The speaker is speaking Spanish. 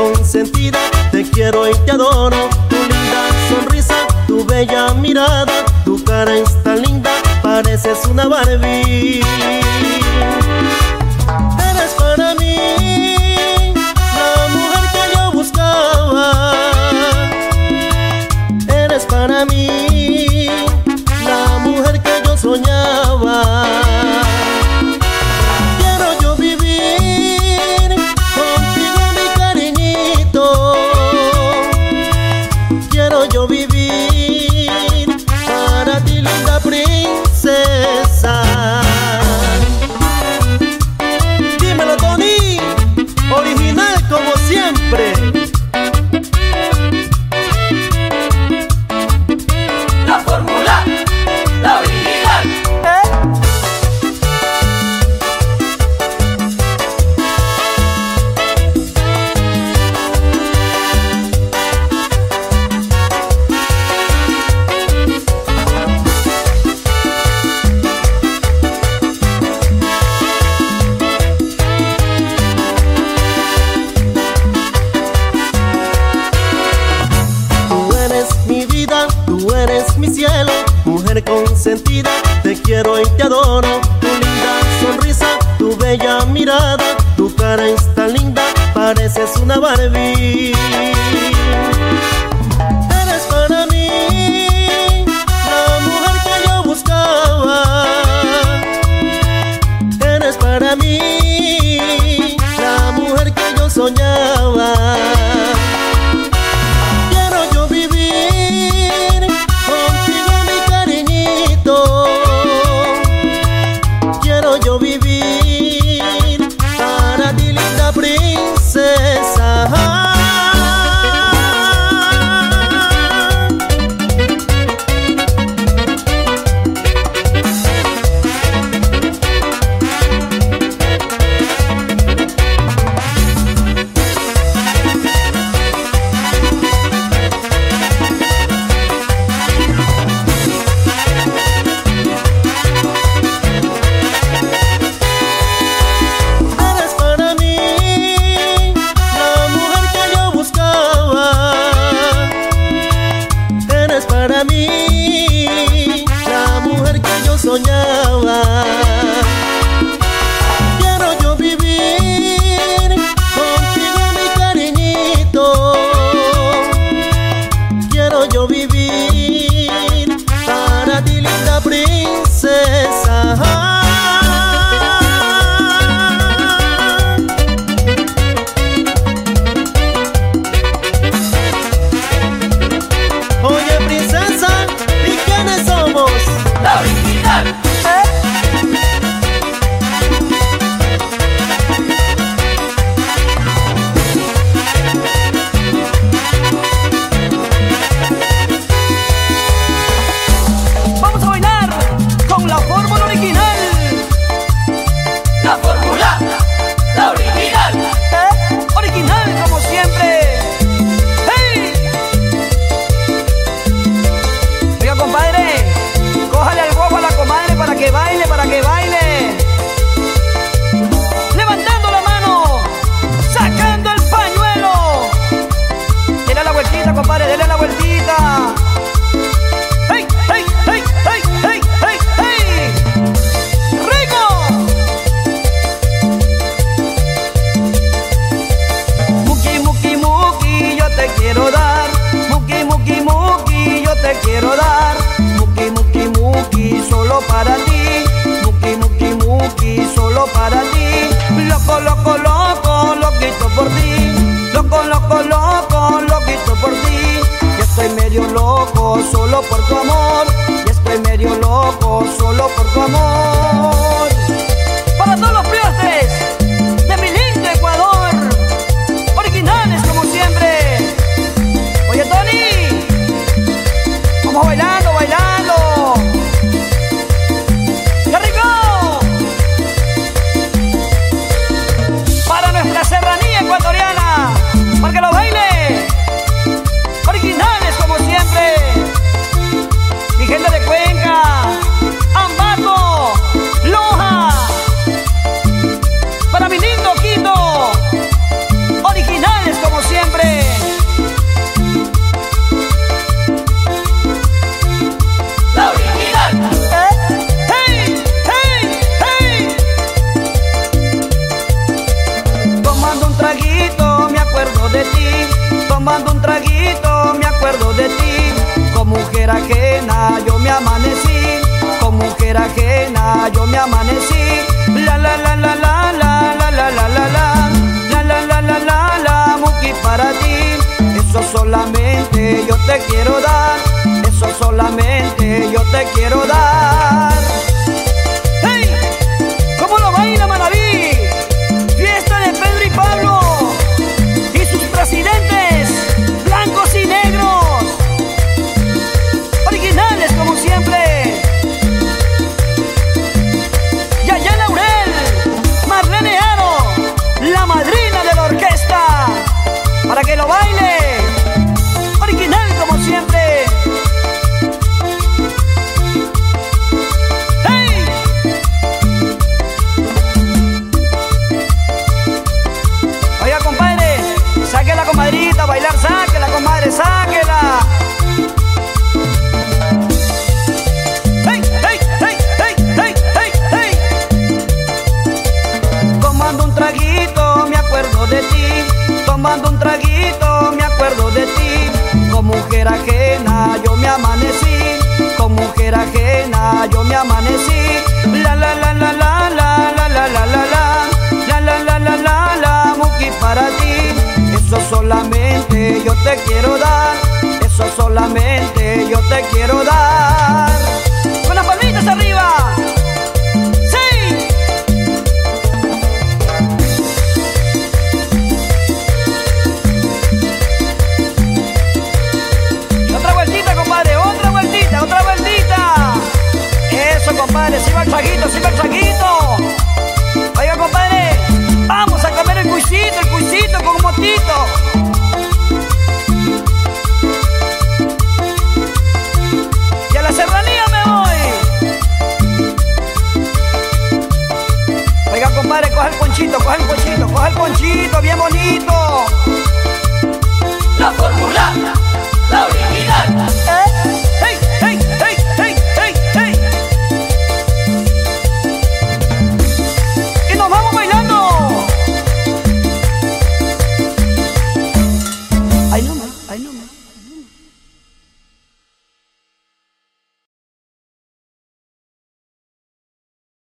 consentida, te quiero y te adoro. Tu linda sonrisa, tu bella mirada, tu cara es tan linda, pareces una Barbie. Eres para mí la mujer que yo buscaba. Eres para mí la mujer que yo soñaba. Quiero yo vivir contigo, mi cariñito. Quiero yo vivir para ti, linda princesa. Dímelo, Tony, original como siempre. La fórmula, la original. Tú eres mi vida, tú eres mi cielo, mujer consentida, te quiero y te adoro. Tu linda sonrisa, tu bella mirada, tu cara es tan linda, pareces una Barbie. Eres para mí la mujer que yo buscaba. Eres para mí la mujer que yo soñaba. Quiero yo vivir contigo, mi cariñito. Quiero yo vivir para ti, linda princesa. Eres para mí la mujer que yo buscaba. Eres para mí la mujer que yo soñaba. Quiero yo vivir contigo, mi cariñito. Quiero yo vivir para ti, linda princesa. Oye, princesa, ¿y quiénes somos? La original. Vamos a bailar con la fórmula original. La fórmula, la original. Original como siempre. ¡Hey! Oiga, compadre, cójale al guapo a la comadre para que baile, para que baile. Levantando la mano, sacando el pañuelo. Dele la vueltita, compadre, dele la vueltita. ¡Hey, hey, hey, hey, hey, hey, hey! ¡Rico! Muki, muki, muki, yo te quiero dar. Muki, muki, muki, yo te quiero dar. Muki, muki, muki, solo para ti. Muki, muki, muki, solo para ti. Loco, loco, loco, loquito por ti. Loco, loco, loco, loquito por ti. Yo estoy medio loco solo por tu amor. Yo estoy medio loco solo por tu amor. Para todos los priostes de mi lindo Ecuador, originales como siempre. Oye, Tony, vamos bailando, bailando. ¡Qué rico! Para nuestra serranía ecuatoriana, para que lo baile. Originales como siempre. de ti, tomando un traguito me acuerdo de ti. Con mujer ajena yo me amanecí, con mujer ajena yo me amanecí. La la la la la la la la la la la la la la la la la Muki para ti. Eso solamente yo te quiero dar, eso solamente yo te quiero dar. ¡Hey! ¿Cómo lo baila Manaví? Fiesta de Pedro y Pablo y sus presidentes blancos y negros, originales como siempre. Yaya Laurel, Marlene Aro, la madrina de la orquesta, para que lo baile, original como siempre. ¡Hey! Oiga, compadre, saque la comadrita a bailar, sáquela, comadre, sáquela. ¡Hey, hey, hey, hey, hey, hey, hey! Tomando un traguito me acuerdo de ti, tomando un traguito me acuerdo de ti. Con mujer ajena yo me amanecí, con mujer ajena yo me amanecí. La la la la la la la la la la la la la la la la la Muki para ti. Eso solamente yo te quiero dar, eso solamente yo te quiero dar. Con las palmitas arriba. ¡Sí! Y otra vueltita, compadre, otra vueltita, otra vueltita. Eso, compadre, sirva el traguito, sirva el traguito. Oiga, compadre, vamos a comer el cuisito con un motito. Y a la serranía me voy. Oiga, compadre, coge el ponchito, coge el ponchito, coge el ponchito, bien bonito. La fórmula, la original.